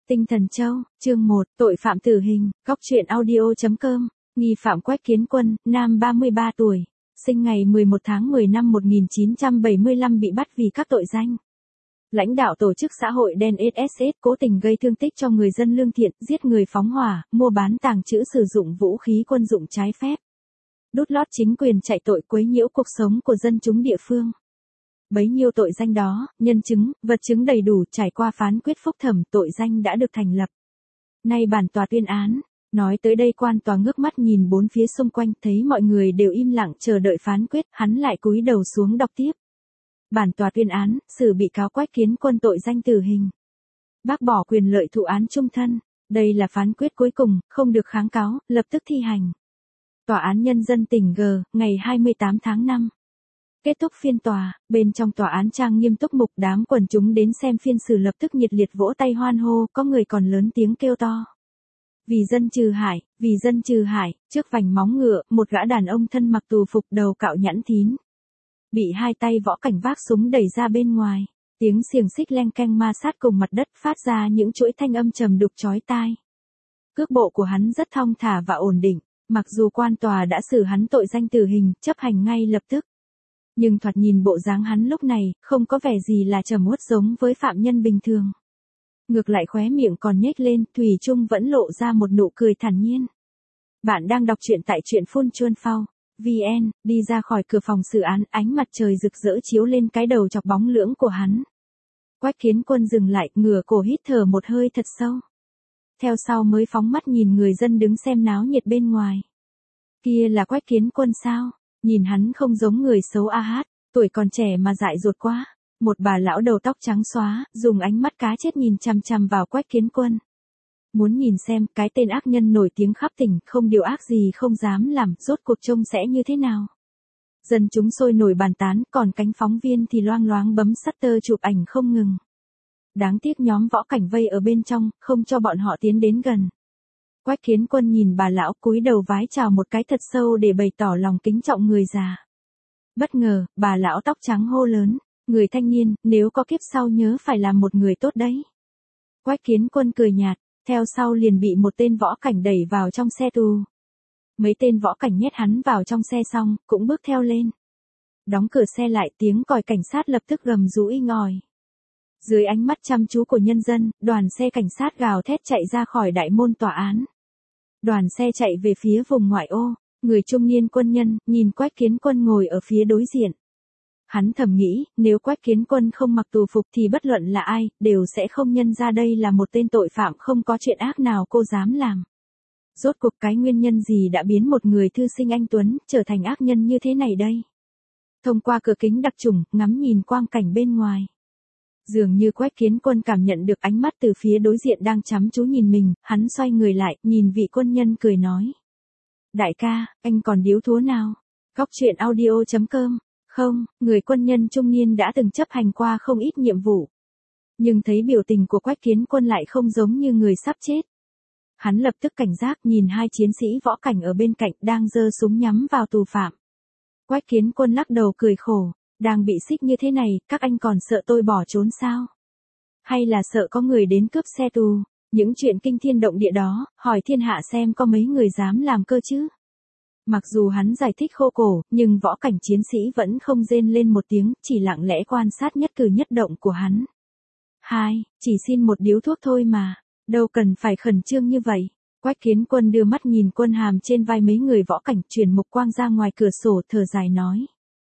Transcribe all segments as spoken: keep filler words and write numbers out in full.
Tinh Thần Châu, chương một, tội phạm tử hình, góc truyện audio.com, nghi phạm Quách Kiến Quân, nam ba mươi ba tuổi, sinh ngày mười một tháng mười năm một nghìn chín trăm bảy mươi lăm bị bắt vì các tội danh. Lãnh đạo tổ chức xã hội đen ét ét ét cố tình gây thương tích cho người dân lương thiện, giết người phóng hỏa, mua bán tàng trữ sử dụng vũ khí quân dụng trái phép. Đút lót chính quyền chạy tội quấy nhiễu cuộc sống của dân chúng địa phương. Bấy nhiêu tội danh đó, nhân chứng, vật chứng đầy đủ, trải qua phán quyết phúc thẩm, tội danh đã được thành lập. Nay bản tòa tuyên án. Nói tới đây quan tòa ngước mắt nhìn bốn phía xung quanh, thấy mọi người đều im lặng chờ đợi phán quyết, hắn lại cúi đầu xuống đọc tiếp. Bản tòa tuyên án, xử bị cáo Quách Kiến Quân tội danh tử hình. Bác bỏ quyền lợi thụ án chung thân. Đây là phán quyết cuối cùng, không được kháng cáo, lập tức thi hành. Tòa án Nhân dân tỉnh G, ngày hai mươi tám tháng năm. Kết thúc phiên tòa, bên trong tòa án trang nghiêm túc mục, đám quần chúng đến xem phiên xử lập tức nhiệt liệt vỗ tay hoan hô, có người còn lớn tiếng kêu to. Vì dân trừ hại, vì dân trừ hại, trước vành móng ngựa, một gã đàn ông thân mặc tù phục đầu cạo nhẵn thín. Bị hai tay võ cảnh vác súng đẩy ra bên ngoài, tiếng xiềng xích leng keng ma sát cùng mặt đất phát ra những chuỗi thanh âm trầm đục chói tai. Cước bộ của hắn rất thong thả và ổn định, mặc dù quan tòa đã xử hắn tội danh tử hình, chấp hành ngay lập tức. Nhưng thoạt nhìn bộ dáng hắn lúc này, không có vẻ gì là trầm uất giống với phạm nhân bình thường. Ngược lại khóe miệng còn nhếch lên, thủy chung vẫn lộ ra một nụ cười thản nhiên. Bạn đang đọc truyện tại truyện phun chuân phao, vê en, đi ra khỏi cửa phòng xử án, ánh mặt trời rực rỡ chiếu lên cái đầu chọc bóng lưỡng của hắn. Quách Kiến Quân dừng lại, ngửa cổ hít thở một hơi thật sâu. Theo sau mới phóng mắt nhìn người dân đứng xem náo nhiệt bên ngoài. Kia là Quách Kiến Quân sao? Nhìn hắn không giống người xấu a hát, tuổi còn trẻ mà dại dột quá. Một bà lão đầu tóc trắng xóa, dùng ánh mắt cá chết nhìn chằm chằm vào Quách Kiến Quân. Muốn nhìn xem cái tên ác nhân nổi tiếng khắp tỉnh, không điều ác gì không dám làm, rốt cuộc trông sẽ như thế nào. Dân chúng sôi nổi bàn tán, còn cánh phóng viên thì loang loáng bấm shutter chụp ảnh không ngừng. Đáng tiếc nhóm võ cảnh vây ở bên trong, không cho bọn họ tiến đến gần. Quách Kiến Quân nhìn bà lão cúi đầu vái chào một cái thật sâu để bày tỏ lòng kính trọng người già. Bất ngờ, bà lão tóc trắng hô lớn, người thanh niên, nếu có kiếp sau nhớ phải làm một người tốt đấy. Quách Kiến Quân cười nhạt, theo sau liền bị một tên võ cảnh đẩy vào trong xe tù. Mấy tên võ cảnh nhét hắn vào trong xe xong, cũng bước theo lên. Đóng cửa xe lại, tiếng còi cảnh sát lập tức gầm rú inh ỏi. Dưới ánh mắt chăm chú của nhân dân, đoàn xe cảnh sát gào thét chạy ra khỏi đại môn tòa án. Đoàn xe chạy về phía vùng ngoại ô, người trung niên quân nhân, nhìn Quách Kiến Quân ngồi ở phía đối diện. Hắn thầm nghĩ, nếu Quách Kiến Quân không mặc tù phục thì bất luận là ai, đều sẽ không nhận ra đây là một tên tội phạm không có chuyện ác nào cô dám làm. Rốt cuộc cái nguyên nhân gì đã biến một người thư sinh anh tuấn, trở thành ác nhân như thế này đây? Thông qua cửa kính đặc trùng, ngắm nhìn quang cảnh bên ngoài. Dường như Quách Kiến Quân cảm nhận được ánh mắt từ phía đối diện đang chăm chú nhìn mình, hắn xoay người lại, nhìn vị quân nhân cười nói. Đại ca, anh còn điếu thúa nào? Góc truyện audio.com. Không, người quân nhân trung niên đã từng chấp hành qua không ít nhiệm vụ. Nhưng thấy biểu tình của Quách Kiến Quân lại không giống như người sắp chết. Hắn lập tức cảnh giác nhìn hai chiến sĩ võ cảnh ở bên cạnh đang giơ súng nhắm vào tù phạm. Quách Kiến Quân lắc đầu cười khổ, đang bị xích như thế này, các anh còn sợ tôi bỏ trốn sao? Hay là sợ có người đến cướp xe tù? Những chuyện kinh thiên động địa đó, hỏi thiên hạ xem có mấy người dám làm cơ chứ? Mặc dù hắn giải thích khô cổ, nhưng võ cảnh chiến sĩ vẫn không rên lên một tiếng, chỉ lặng lẽ quan sát nhất cử nhất động của hắn. Hai, chỉ xin một điếu thuốc thôi mà, đâu cần phải khẩn trương như vậy. Quách Kiến Quân đưa mắt nhìn quân hàm trên vai mấy người võ cảnh, chuyển mục quang ra ngoài cửa sổ, thở dài nói.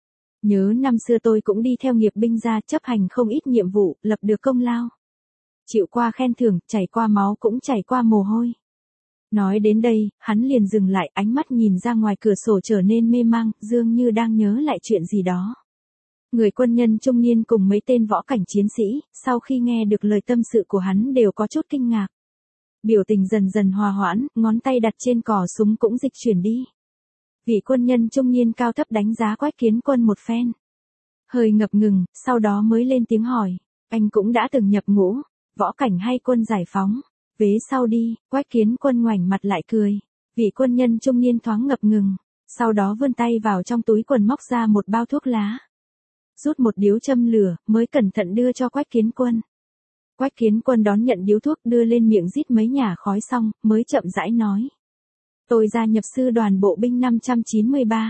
Nhớ năm xưa tôi cũng đi theo nghiệp binh ra, chấp hành không ít nhiệm vụ, lập được công lao. Chịu qua khen thưởng, chảy qua máu cũng chảy qua mồ hôi. Nói đến đây, hắn liền dừng lại, ánh mắt nhìn ra ngoài cửa sổ trở nên mê mang, dường như đang nhớ lại chuyện gì đó. Người quân nhân trung niên cùng mấy tên võ cảnh chiến sĩ, sau khi nghe được lời tâm sự của hắn đều có chút kinh ngạc. Biểu tình dần dần hòa hoãn, ngón tay đặt trên cò súng cũng dịch chuyển đi. Vị quân nhân trung niên cao thấp đánh giá Quách Kiến Quân một phen. Hơi ngập ngừng, sau đó mới lên tiếng hỏi, anh cũng đã từng nhập ngũ, võ cảnh hay quân giải phóng? Vế sau đi, Quách Kiến Quân ngoảnh mặt lại cười. Vị quân nhân trung niên thoáng ngập ngừng, sau đó vươn tay vào trong túi quần móc ra một bao thuốc lá. Rút một điếu châm lửa, mới cẩn thận đưa cho Quách Kiến Quân. Quách Kiến Quân đón nhận điếu thuốc đưa lên miệng rít mấy nhả khói xong, mới chậm rãi nói. Tôi gia nhập sư đoàn bộ binh năm trăm chín mươi ba.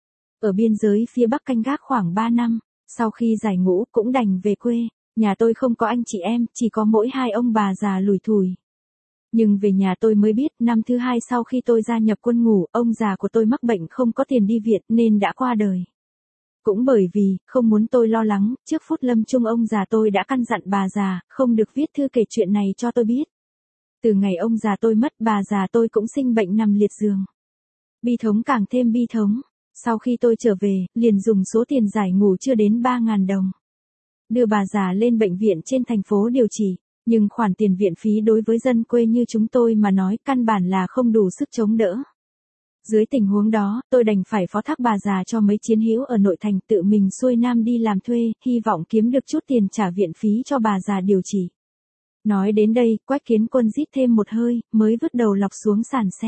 Ở biên giới phía Bắc canh gác khoảng ba năm, sau khi giải ngũ cũng đành về quê, nhà tôi không có anh chị em, chỉ có mỗi hai ông bà già lủi thủi. Nhưng về nhà tôi mới biết, năm thứ hai sau khi tôi gia nhập quân ngũ, ông già của tôi mắc bệnh không có tiền đi viện nên đã qua đời. Cũng bởi vì, không muốn tôi lo lắng, trước phút lâm chung ông già tôi đã căn dặn bà già, không được viết thư kể chuyện này cho tôi biết. Từ ngày ông già tôi mất, bà già tôi cũng sinh bệnh nằm liệt giường. Bi thống càng thêm bi thống. Sau khi tôi trở về, liền dùng số tiền giải ngũ chưa đến ba nghìn đồng. Đưa bà già lên bệnh viện trên thành phố điều trị, nhưng khoản tiền viện phí đối với dân quê như chúng tôi mà nói căn bản là không đủ sức chống đỡ. Dưới tình huống đó, tôi đành phải phó thác bà già cho mấy chiến hữu ở nội thành tự mình xuôi nam đi làm thuê, hy vọng kiếm được chút tiền trả viện phí cho bà già điều trị. Nói đến đây, Quách Kiến Quân rít thêm một hơi, mới vứt đầu lọc xuống sàn xe.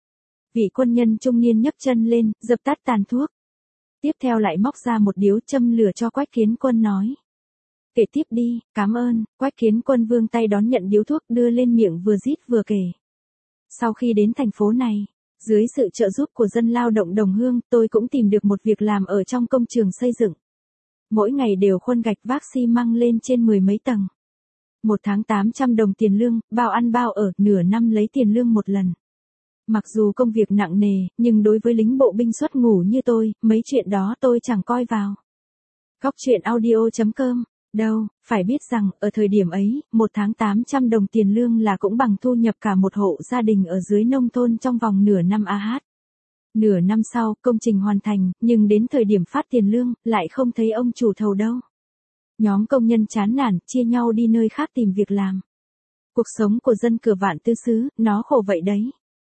Vị quân nhân trung niên nhấc chân lên, dập tắt tàn thuốc. Tiếp theo lại móc ra một điếu châm lửa cho Quách Kiến Quân nói. Kể tiếp đi, cảm ơn. Quách Kiến Quân vươn tay đón nhận điếu thuốc đưa lên miệng vừa rít vừa kể. Sau khi đến thành phố này, dưới sự trợ giúp của dân lao động đồng hương, tôi cũng tìm được một việc làm ở trong công trường xây dựng. Mỗi ngày đều khuân gạch vác xi măng lên trên mười mấy tầng. Một tháng tám trăm đồng tiền lương, bao ăn bao ở, nửa năm lấy tiền lương một lần. Mặc dù công việc nặng nề, nhưng đối với lính bộ binh xuất ngũ như tôi, mấy chuyện đó tôi chẳng coi vào. Góc truyện audio chấm com. Đâu, phải biết rằng, ở thời điểm ấy, một tháng tám trăm đồng tiền lương là cũng bằng thu nhập cả một hộ gia đình ở dưới nông thôn trong vòng nửa năm a hát. Nửa năm sau, công trình hoàn thành, nhưng đến thời điểm phát tiền lương, lại không thấy ông chủ thầu đâu. Nhóm công nhân chán nản, chia nhau đi nơi khác tìm việc làm. Cuộc sống của dân cửa Vạn Tư xứ, nó khổ vậy đấy.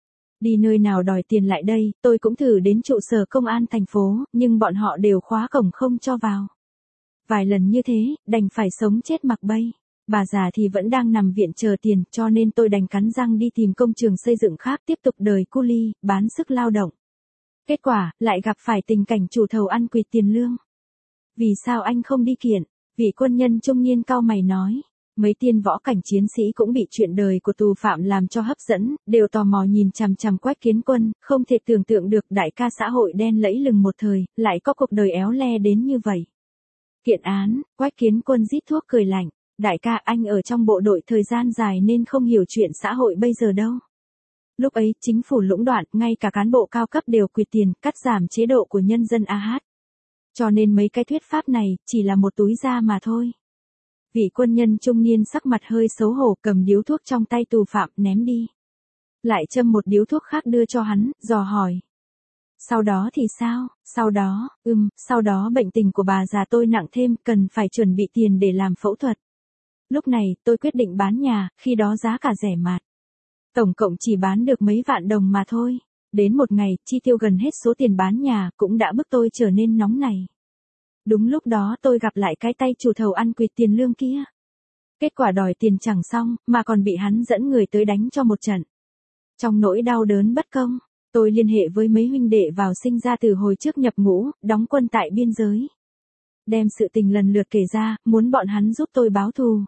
Đi nơi nào đòi tiền lại đây, tôi cũng thử đến trụ sở công an thành phố, nhưng bọn họ đều khóa cổng không cho vào. Vài lần như thế, đành phải sống chết mặc bay. Bà già thì vẫn đang nằm viện chờ tiền, cho nên tôi đành cắn răng đi tìm công trường xây dựng khác tiếp tục đời cu li, bán sức lao động. Kết quả, lại gặp phải tình cảnh chủ thầu ăn quỵt tiền lương. Vì sao anh không đi kiện? Vị quân nhân trung niên cau mày nói. Mấy tiên võ cảnh chiến sĩ cũng bị chuyện đời của tù phạm làm cho hấp dẫn, đều tò mò nhìn chằm chằm Quách Kiến Quân, không thể tưởng tượng được đại ca xã hội đen lẫy lừng một thời, lại có cuộc đời éo le đến như vậy. Kiện án, Quách Kiến Quân rít thuốc cười lạnh. Đại ca, anh ở trong bộ đội thời gian dài nên không hiểu chuyện xã hội bây giờ đâu. Lúc ấy, chính phủ lũng đoạn, ngay cả cán bộ cao cấp đều quỵt tiền, cắt giảm chế độ của nhân dân a hát. Cho nên mấy cái thuyết pháp này, chỉ là một túi da mà thôi. Vị quân nhân trung niên sắc mặt hơi xấu hổ cầm điếu thuốc trong tay tù phạm ném đi. Lại châm một điếu thuốc khác đưa cho hắn, dò hỏi. Sau đó thì sao? Sau đó, ừm, sau đó bệnh tình của bà già tôi nặng thêm, cần phải chuẩn bị tiền để làm phẫu thuật. Lúc này, tôi quyết định bán nhà, khi đó giá cả rẻ mạt. Tổng cộng chỉ bán được mấy vạn đồng mà thôi. Đến một ngày, chi tiêu gần hết số tiền bán nhà, cũng đã bức tôi trở nên nóng này. Đúng lúc đó tôi gặp lại cái tay chủ thầu ăn quỵt tiền lương kia. Kết quả đòi tiền chẳng xong, mà còn bị hắn dẫn người tới đánh cho một trận. Trong nỗi đau đớn bất công, tôi liên hệ với mấy huynh đệ vào sinh ra từ hồi trước nhập ngũ, đóng quân tại biên giới. Đem sự tình lần lượt kể ra, muốn bọn hắn giúp tôi báo thù.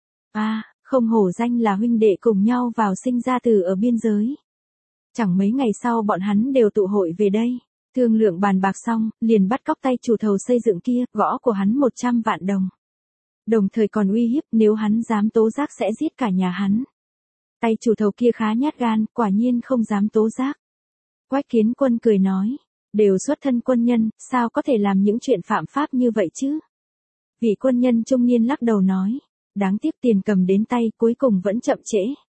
À, không hổ danh là huynh đệ cùng nhau vào sinh ra từ ở biên giới. Chẳng mấy ngày sau bọn hắn đều tụ hội về đây. Thương lượng bàn bạc xong, liền bắt cóc tay chủ thầu xây dựng kia, gõ của hắn một trăm vạn đồng. Đồng thời còn uy hiếp nếu hắn dám tố giác sẽ giết cả nhà hắn. Tay chủ thầu kia khá nhát gan, quả nhiên không dám tố giác. Quách Kiến Quân cười nói, đều xuất thân quân nhân, sao có thể làm những chuyện phạm pháp như vậy chứ? Vị quân nhân trung niên lắc đầu nói, đáng tiếc tiền cầm đến tay cuối cùng vẫn chậm trễ.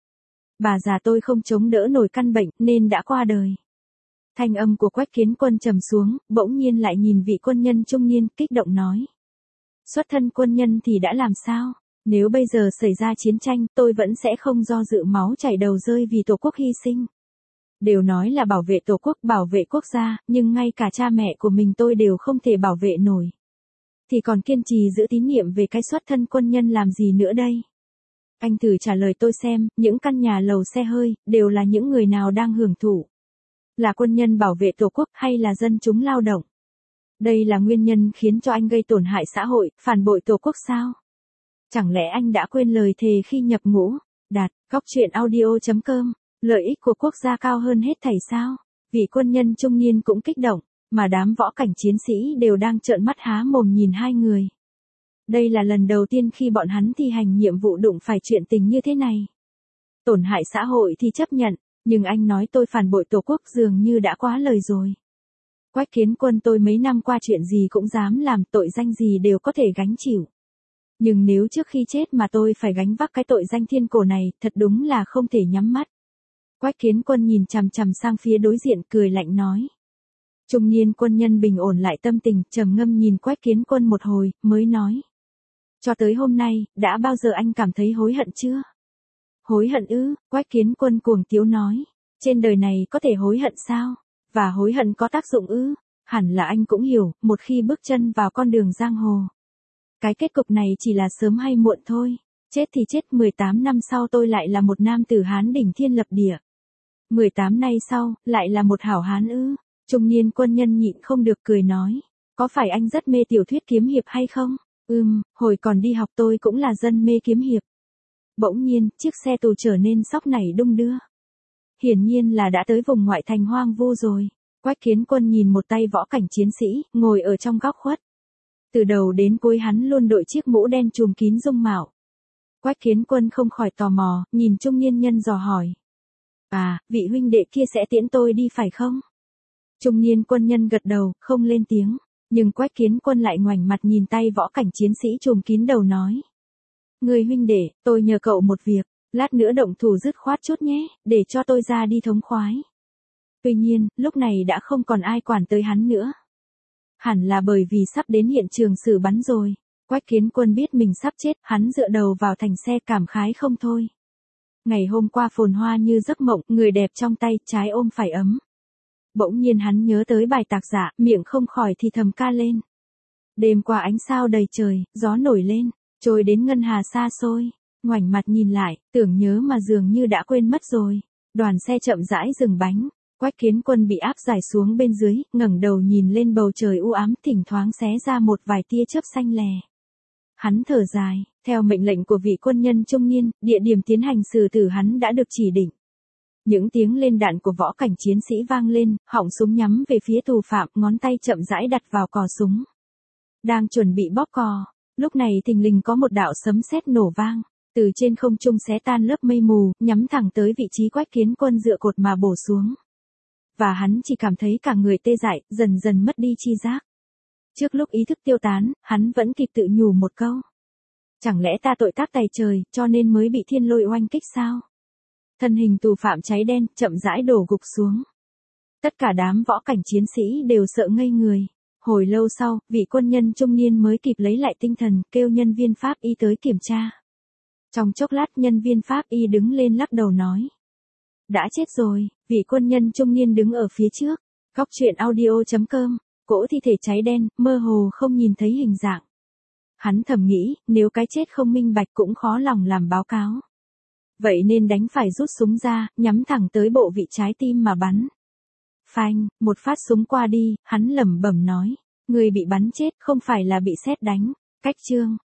Bà già tôi không chống đỡ nổi căn bệnh nên đã qua đời. Thanh âm của Quách Kiến Quân trầm xuống, bỗng nhiên lại nhìn vị quân nhân trung niên, kích động nói. Xuất thân quân nhân thì đã làm sao? Nếu bây giờ xảy ra chiến tranh, tôi vẫn sẽ không do dự máu chảy đầu rơi vì Tổ quốc hy sinh. Đều nói là bảo vệ Tổ quốc, bảo vệ quốc gia, nhưng ngay cả cha mẹ của mình tôi đều không thể bảo vệ nổi. Thì còn kiên trì giữ tín niệm về cái xuất thân quân nhân làm gì nữa đây? Anh thử trả lời tôi xem, những căn nhà lầu xe hơi, đều là những người nào đang hưởng thụ? Là quân nhân bảo vệ Tổ quốc hay là dân chúng lao động? Đây là nguyên nhân khiến cho anh gây tổn hại xã hội, phản bội Tổ quốc sao? Chẳng lẽ anh đã quên lời thề khi nhập ngũ? Đạt, góc truyện audio chấm com, lợi ích của quốc gia cao hơn hết thảy sao? Vị quân nhân trung niên cũng kích động, mà đám võ cảnh chiến sĩ đều đang trợn mắt há mồm nhìn hai người. Đây là lần đầu tiên khi bọn hắn thi hành nhiệm vụ đụng phải chuyện tình như thế này. Tổn hại xã hội thì chấp nhận, nhưng anh nói tôi phản bội tổ quốc dường như đã quá lời rồi. Quách Kiến Quân, tôi mấy năm qua chuyện gì cũng dám làm, tội danh gì đều có thể gánh chịu. Nhưng nếu trước khi chết mà tôi phải gánh vác cái tội danh thiên cổ này, thật đúng là không thể nhắm mắt. Quách Kiến Quân nhìn chằm chằm sang phía đối diện, cười lạnh nói. Trung niên quân nhân bình ổn lại tâm tình, trầm ngâm nhìn Quách Kiến Quân một hồi, mới nói. Cho tới hôm nay, đã bao giờ anh cảm thấy hối hận chưa? Hối hận ư? Quách Kiến Quân cuồng tiếu nói. Trên đời này có thể hối hận sao? Và hối hận có tác dụng ư? Hẳn là anh cũng hiểu, một khi bước chân vào con đường giang hồ. Cái kết cục này chỉ là sớm hay muộn thôi. Chết thì chết, mười tám năm sau tôi lại là một nam tử Hán đỉnh thiên lập địa. mười tám nay sau, lại là một hảo hán ư? Trung niên quân nhân nhịn không được cười nói. Có phải anh rất mê tiểu thuyết kiếm hiệp hay không? Ừm, hồi còn đi học tôi cũng là dân mê kiếm hiệp. Bỗng nhiên, chiếc xe tù trở nên sóc nảy đung đưa. Hiển nhiên là đã tới vùng ngoại thành hoang vu rồi. Quách Kiến Quân nhìn một tay võ cảnh chiến sĩ, ngồi ở trong góc khuất. Từ đầu đến cuối hắn luôn đội chiếc mũ đen trùm kín dung mạo. Quách Kiến Quân không khỏi tò mò, nhìn trung niên nhân dò hỏi. À, vị huynh đệ kia sẽ tiễn tôi đi phải không? Trung niên quân nhân gật đầu, không lên tiếng. Nhưng Quách Kiến Quân lại ngoảnh mặt nhìn tay võ cảnh chiến sĩ trùm kín đầu nói. Người huynh đệ, tôi nhờ cậu một việc, lát nữa động thủ dứt khoát chút nhé, để cho tôi ra đi thống khoái. Tuy nhiên, lúc này đã không còn ai quản tới hắn nữa. Hẳn là bởi vì sắp đến hiện trường xử bắn rồi. Quách Kiến Quân biết mình sắp chết, hắn dựa đầu vào thành xe cảm khái không thôi. Ngày hôm qua phồn hoa như giấc mộng, người đẹp trong tay, trái ôm phải ấm. Bỗng nhiên hắn nhớ tới bài tạc giả, miệng không khỏi thì thầm ca lên. Đêm qua ánh sao đầy trời, gió nổi lên, trôi đến ngân hà xa xôi. Ngoảnh mặt nhìn lại, tưởng nhớ mà dường như đã quên mất rồi. Đoàn xe chậm rãi dừng bánh. Quách Kiến Quân bị áp giải xuống bên dưới, ngẩng đầu nhìn lên bầu trời u ám, thỉnh thoáng xé ra một vài tia chớp xanh lè. Hắn thở dài, theo mệnh lệnh của vị quân nhân trung niên, địa điểm tiến hành xử tử hắn đã được chỉ định. Những tiếng lên đạn của võ cảnh chiến sĩ vang lên, họng súng nhắm về phía tù phạm, ngón tay chậm rãi đặt vào cò súng. Đang chuẩn bị bóp cò, lúc này thình lình có một đạo sấm sét nổ vang, từ trên không trung xé tan lớp mây mù, nhắm thẳng tới vị trí Quách Kiến Quân dựa cột mà bổ xuống. Và hắn chỉ cảm thấy cả người tê dại, dần dần mất đi chi giác. Trước lúc ý thức tiêu tán, hắn vẫn kịp tự nhủ một câu. Chẳng lẽ ta tội tác tày trời, cho nên mới bị thiên lôi oanh kích sao? Thân hình tù phạm cháy đen, chậm rãi đổ gục xuống. Tất cả đám võ cảnh chiến sĩ đều sợ ngây người. Hồi lâu sau, vị quân nhân trung niên mới kịp lấy lại tinh thần, kêu nhân viên pháp y tới kiểm tra. Trong chốc lát nhân viên pháp y đứng lên lắc đầu nói. Đã chết rồi, vị quân nhân trung niên đứng ở phía trước. Góc truyện audio chấm com, cỗ thi thể cháy đen, mơ hồ không nhìn thấy hình dạng. Hắn thầm nghĩ, nếu cái chết không minh bạch cũng khó lòng làm báo cáo. Vậy nên đánh phải rút súng ra, nhắm thẳng tới bộ vị trái tim mà bắn. Phanh, một phát súng qua đi, hắn lẩm bẩm nói. Người bị bắn chết không phải là bị sét đánh. Cách chương.